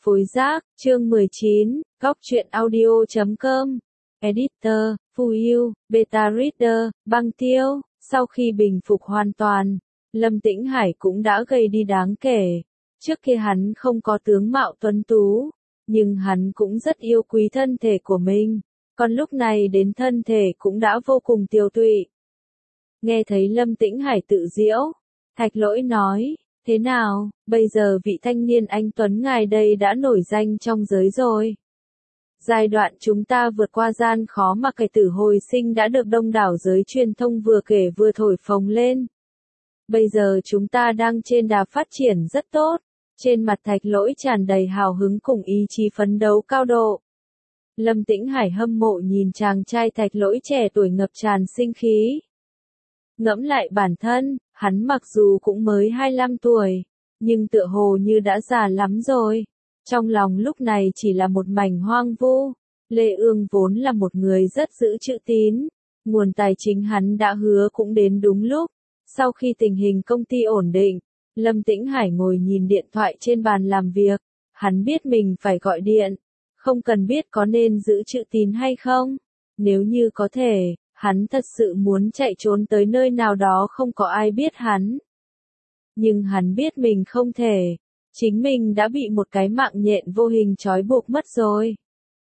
phối giác, chương 19, góc truyện audio.com. Editor, Phù Yêu, Beta Reader, Băng Tiêu. Sau khi bình phục hoàn toàn, Lâm Tĩnh Hải cũng đã gầy đi đáng kể. Trước kia hắn không có tướng mạo tuấn tú, nhưng hắn cũng rất yêu quý thân thể của mình. Còn lúc này đến thân thể cũng đã vô cùng tiều tụy. Nghe thấy Lâm Tĩnh Hải tự giễu, Thạch Lỗi nói, thế nào, bây giờ vị thanh niên anh tuấn ngài đây đã nổi danh trong giới rồi. Giai đoạn chúng ta vượt qua gian khó mà kẻ tử hồi sinh đã được đông đảo giới truyền thông vừa kể vừa thổi phồng lên. Bây giờ chúng ta đang trên đà phát triển rất tốt. Trên mặt Thạch Lỗi tràn đầy hào hứng cùng ý chí phấn đấu cao độ. Lâm Tĩnh Hải hâm mộ nhìn chàng trai Thạch Lỗi trẻ tuổi ngập tràn sinh khí. Ngẫm lại bản thân, hắn mặc dù cũng mới 25 tuổi, nhưng tựa hồ như đã già lắm rồi. Trong lòng lúc này chỉ là một mảnh hoang vu. Lê Ương vốn là một người rất giữ chữ tín. Nguồn tài chính hắn đã hứa cũng đến đúng lúc. Sau khi tình hình công ty ổn định, Lâm Tĩnh Hải ngồi nhìn điện thoại trên bàn làm việc. Hắn biết mình phải gọi điện. Không cần biết có nên giữ chữ tín hay không. Nếu như có thể, hắn thật sự muốn chạy trốn tới nơi nào đó không có ai biết hắn. Nhưng hắn biết mình không thể. Chính mình đã bị một cái mạng nhện vô hình trói buộc mất rồi.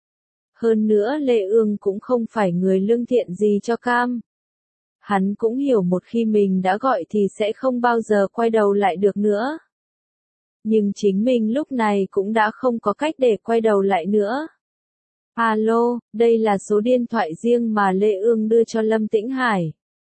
Hơn nữa Lê Ương cũng không phải người lương thiện gì cho cam. Hắn cũng hiểu một khi mình đã gọi thì sẽ không bao giờ quay đầu lại được nữa. Nhưng chính mình lúc này cũng đã không có cách để quay đầu lại nữa. Alo, đây là số điện thoại riêng mà Lê Ương đưa cho Lâm Tĩnh Hải.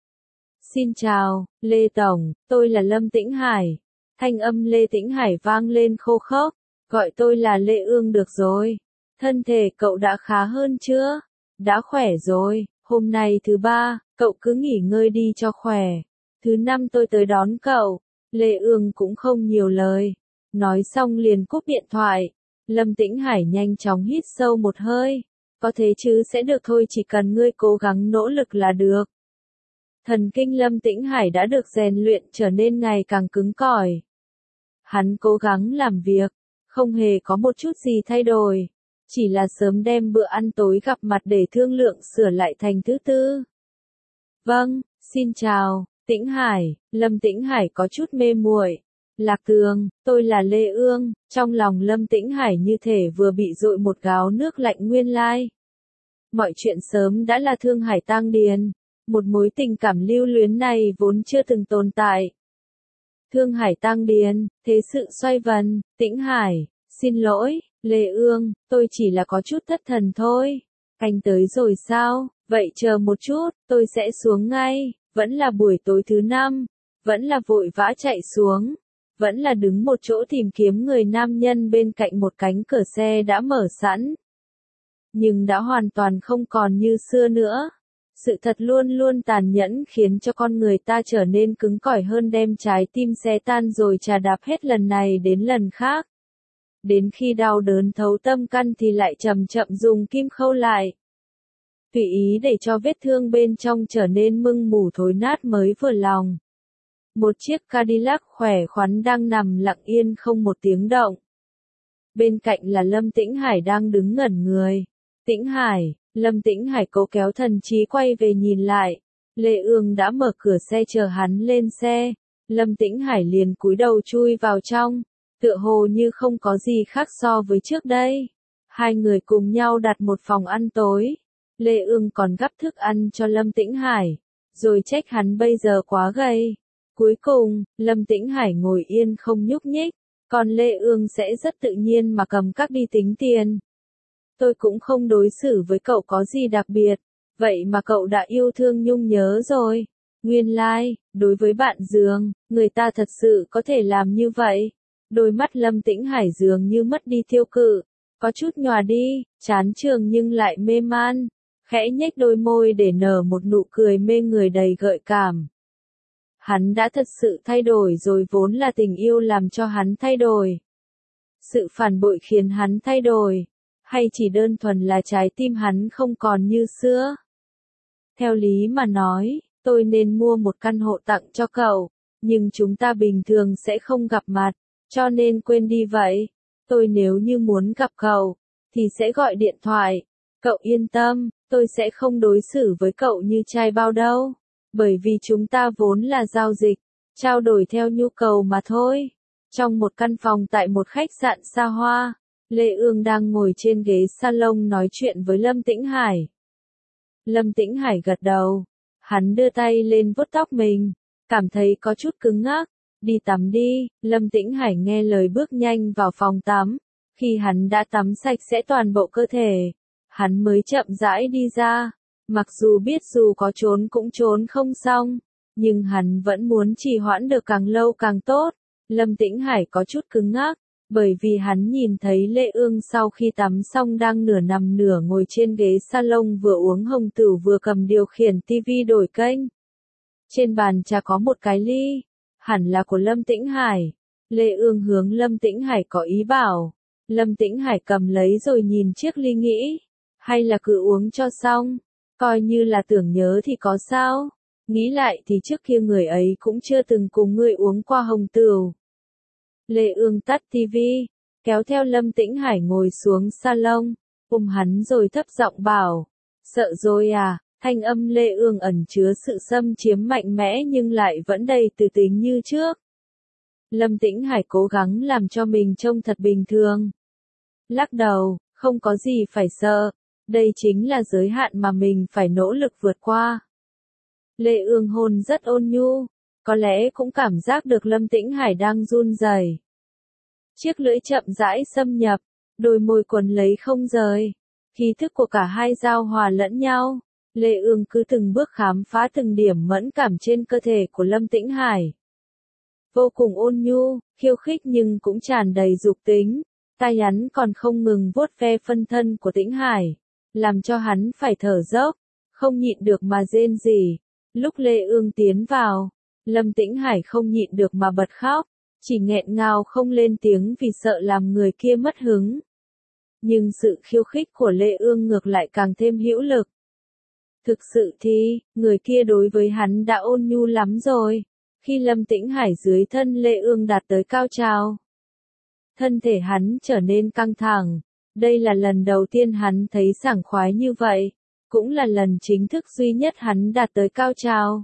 Xin chào, Lê Tổng, tôi là Lâm Tĩnh Hải. Thanh âm Lê Tĩnh Hải vang lên khô khốc, gọi tôi là Lê Ương được rồi. Thân thể cậu đã khá hơn chưa? Đã khỏe rồi, hôm nay thứ ba, cậu cứ nghỉ ngơi đi cho khỏe. Thứ năm tôi tới đón cậu. Lê Ương cũng không nhiều lời. Nói xong liền cúp điện thoại. Lâm Tĩnh Hải nhanh chóng hít sâu một hơi. Có thế chứ sẽ được thôi, chỉ cần ngươi cố gắng nỗ lực là được. Thần kinh Lâm Tĩnh Hải đã được rèn luyện trở nên ngày càng cứng cỏi. Hắn cố gắng làm việc, không hề có một chút gì thay đổi. Chỉ là sớm đem bữa ăn tối gặp mặt để thương lượng sửa lại thành thứ tư. Vâng, xin chào, Tĩnh Hải. Lâm Tĩnh Hải có chút mê muội. Lạc Tường, tôi là Lê Ương. Trong lòng Lâm Tĩnh Hải như thể vừa bị dội một gáo nước lạnh nguyên lai. Mọi chuyện sớm đã là thương hải tang điền. Một mối tình cảm lưu luyến này vốn chưa từng tồn tại. Thương hải tang điền, thế sự xoay vần. Tĩnh Hải, xin lỗi, Lê Ương, tôi chỉ là có chút thất thần thôi. Anh tới rồi sao? Vậy chờ một chút, tôi sẽ xuống ngay. Vẫn là buổi tối thứ năm. Vẫn là vội vã chạy xuống. Vẫn là đứng một chỗ tìm kiếm người nam nhân bên cạnh một cánh cửa xe đã mở sẵn. Nhưng đã hoàn toàn không còn như xưa nữa. Sự thật luôn luôn tàn nhẫn khiến cho con người ta trở nên cứng cỏi hơn, đem trái tim xé tan rồi chà đạp hết lần này đến lần khác. Đến khi đau đớn thấu tâm can thì lại chậm chậm dùng kim khâu lại. Tùy ý để cho vết thương bên trong trở nên mưng mủ thối nát mới vừa lòng. Một chiếc Cadillac khỏe khoắn đang nằm lặng yên không một tiếng động. Bên cạnh là Lâm Tĩnh Hải đang đứng ngẩn người. Tĩnh Hải, Lâm Tĩnh Hải cố kéo thần trí quay về nhìn lại. Lê Ương đã mở cửa xe chờ hắn lên xe. Lâm Tĩnh Hải liền cúi đầu chui vào trong. Tựa hồ như không có gì khác so với trước đây. Hai người cùng nhau đặt một phòng ăn tối. Lê Ương còn gắp thức ăn cho Lâm Tĩnh Hải. Rồi trách hắn bây giờ quá gầy. Cuối cùng, Lâm Tĩnh Hải ngồi yên không nhúc nhích. Còn Lê Ương sẽ rất tự nhiên mà cầm các đi tính tiền. Tôi cũng không đối xử với cậu có gì đặc biệt. Vậy mà cậu đã yêu thương nhung nhớ rồi. Nguyên lai, đối với bạn giường, người ta thật sự có thể làm như vậy. Đôi mắt Lâm Tĩnh Hải dường như mất đi tiêu cự. Có chút nhòa đi, chán trường nhưng lại mê man. Khẽ nhếch đôi môi để nở một nụ cười mê người đầy gợi cảm. Hắn đã thật sự thay đổi rồi, vốn là tình yêu làm cho hắn thay đổi. Sự phản bội khiến hắn thay đổi. Hay chỉ đơn thuần là trái tim hắn không còn như xưa. Theo lý mà nói, tôi nên mua một căn hộ tặng cho cậu. Nhưng chúng ta bình thường sẽ không gặp mặt. Cho nên quên đi vậy. Tôi nếu như muốn gặp cậu, thì sẽ gọi điện thoại. Cậu yên tâm, tôi sẽ không đối xử với cậu như trai bao đâu. Bởi vì chúng ta vốn là giao dịch, trao đổi theo nhu cầu mà thôi. Trong một căn phòng tại một khách sạn xa hoa, Lê Ương đang ngồi trên ghế salon nói chuyện với Lâm Tĩnh Hải. Lâm Tĩnh Hải gật đầu. Hắn đưa tay lên vuốt tóc mình, cảm thấy có chút cứng ngắc. Đi tắm đi, Lâm Tĩnh Hải nghe lời bước nhanh vào phòng tắm. Khi hắn đã tắm sạch sẽ toàn bộ cơ thể, hắn mới chậm rãi đi ra. Mặc dù biết dù có trốn cũng trốn không xong, nhưng hắn vẫn muốn trì hoãn được càng lâu càng tốt. Lâm Tĩnh Hải có chút cứng ngắc, bởi vì hắn nhìn thấy Lê Ương sau khi tắm xong đang nửa nằm nửa ngồi trên ghế salon vừa uống hồng tửu vừa cầm điều khiển tivi đổi kênh. Trên bàn trà có một cái ly, hẳn là của Lâm Tĩnh Hải. Lê Ương hướng Lâm Tĩnh Hải có ý bảo. Lâm Tĩnh Hải cầm lấy rồi nhìn chiếc ly nghĩ, hay là cứ uống cho xong, coi như là tưởng nhớ thì có sao. Nghĩ lại thì trước kia người ấy cũng chưa từng cùng ngươi uống qua hồng tửu. Lê Ương tắt tivi, kéo theo Lâm Tĩnh Hải ngồi xuống salon, ôm hắn rồi thấp giọng bảo, sợ rồi à, thanh âm Lê Ương ẩn chứa sự xâm chiếm mạnh mẽ nhưng lại vẫn đầy từ tính như trước. Lâm Tĩnh Hải cố gắng làm cho mình trông thật bình thường. Lắc đầu, không có gì phải sợ, đây chính là giới hạn mà mình phải nỗ lực vượt qua. Lê Ương hôn rất ôn nhu, có lẽ cũng cảm giác được Lâm Tĩnh Hải đang run rẩy. Chiếc lưỡi chậm rãi xâm nhập, đôi môi quấn lấy không rời. Khí thức của cả hai giao hòa lẫn nhau, Lê Ương cứ từng bước khám phá từng điểm mẫn cảm trên cơ thể của Lâm Tĩnh Hải. Vô cùng ôn nhu, khiêu khích nhưng cũng tràn đầy dục tính. Tay hắn còn không ngừng vuốt ve phân thân của Tĩnh Hải, làm cho hắn phải thở dốc, không nhịn được mà rên rỉ. Lúc Lê Ương tiến vào, Lâm Tĩnh Hải không nhịn được mà bật khóc, chỉ nghẹn ngào không lên tiếng vì sợ làm người kia mất hứng. Nhưng sự khiêu khích của Lê Ương ngược lại càng thêm hữu lực. Thực sự thì, người kia đối với hắn đã ôn nhu lắm rồi. Khi Lâm Tĩnh Hải dưới thân Lê Ương đạt tới cao trào, thân thể hắn trở nên căng thẳng. Đây là lần đầu tiên hắn thấy sảng khoái như vậy, cũng là lần chính thức duy nhất hắn đạt tới cao trào.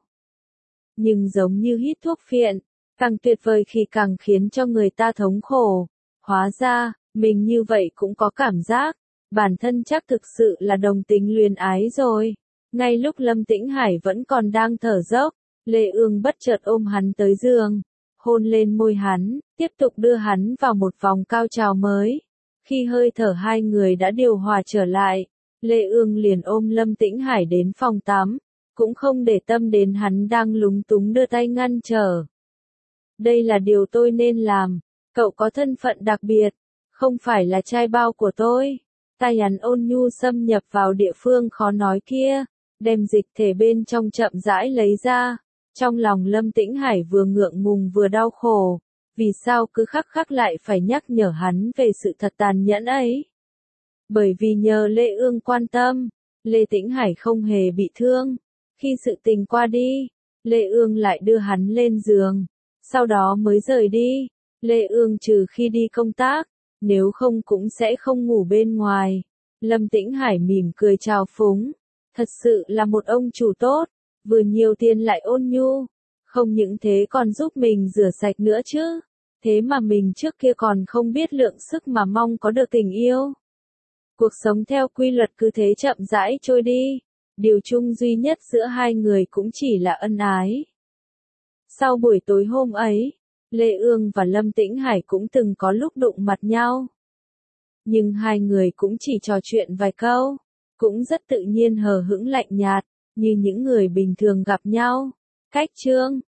Nhưng giống như hít thuốc phiện, càng tuyệt vời khi càng khiến cho người ta thống khổ. Hóa ra, mình như vậy cũng có cảm giác, bản thân chắc thực sự là đồng tính luyến ái rồi. Ngay lúc Lâm Tĩnh Hải vẫn còn đang thở dốc, Lê Ương bất chợt ôm hắn tới giường, hôn lên môi hắn, tiếp tục đưa hắn vào một vòng cao trào mới. Khi hơi thở hai người đã điều hòa trở lại, Lê Ương liền ôm Lâm Tĩnh Hải đến phòng tắm, cũng không để tâm đến hắn đang lúng túng đưa tay ngăn trở. Đây là điều tôi nên làm, cậu có thân phận đặc biệt, không phải là trai bao của tôi. Tay hắn ôn nhu xâm nhập vào địa phương khó nói kia, đem dịch thể bên trong chậm rãi lấy ra. Trong lòng Lâm Tĩnh Hải vừa ngượng ngùng vừa đau khổ, vì sao cứ khắc khắc lại phải nhắc nhở hắn về sự thật tàn nhẫn ấy. Bởi vì nhờ Lê Ương quan tâm, Lê Tĩnh Hải không hề bị thương. Khi sự tình qua đi, Lê Ương lại đưa hắn lên giường, sau đó mới rời đi. Lê Ương trừ khi đi công tác, nếu không cũng sẽ không ngủ bên ngoài. Lâm Tĩnh Hải mỉm cười chào phúng, thật sự là một ông chủ tốt, vừa nhiều tiền lại ôn nhu, không những thế còn giúp mình rửa sạch nữa chứ. Thế mà mình trước kia còn không biết lượng sức mà mong có được tình yêu. Cuộc sống theo quy luật cứ thế chậm rãi trôi đi, điều chung duy nhất giữa hai người cũng chỉ là ân ái. Sau buổi tối hôm ấy, Lê Ương và Lâm Tĩnh Hải cũng từng có lúc đụng mặt nhau. Nhưng hai người cũng chỉ trò chuyện vài câu, cũng rất tự nhiên hờ hững lạnh nhạt, như những người bình thường gặp nhau. Cách chương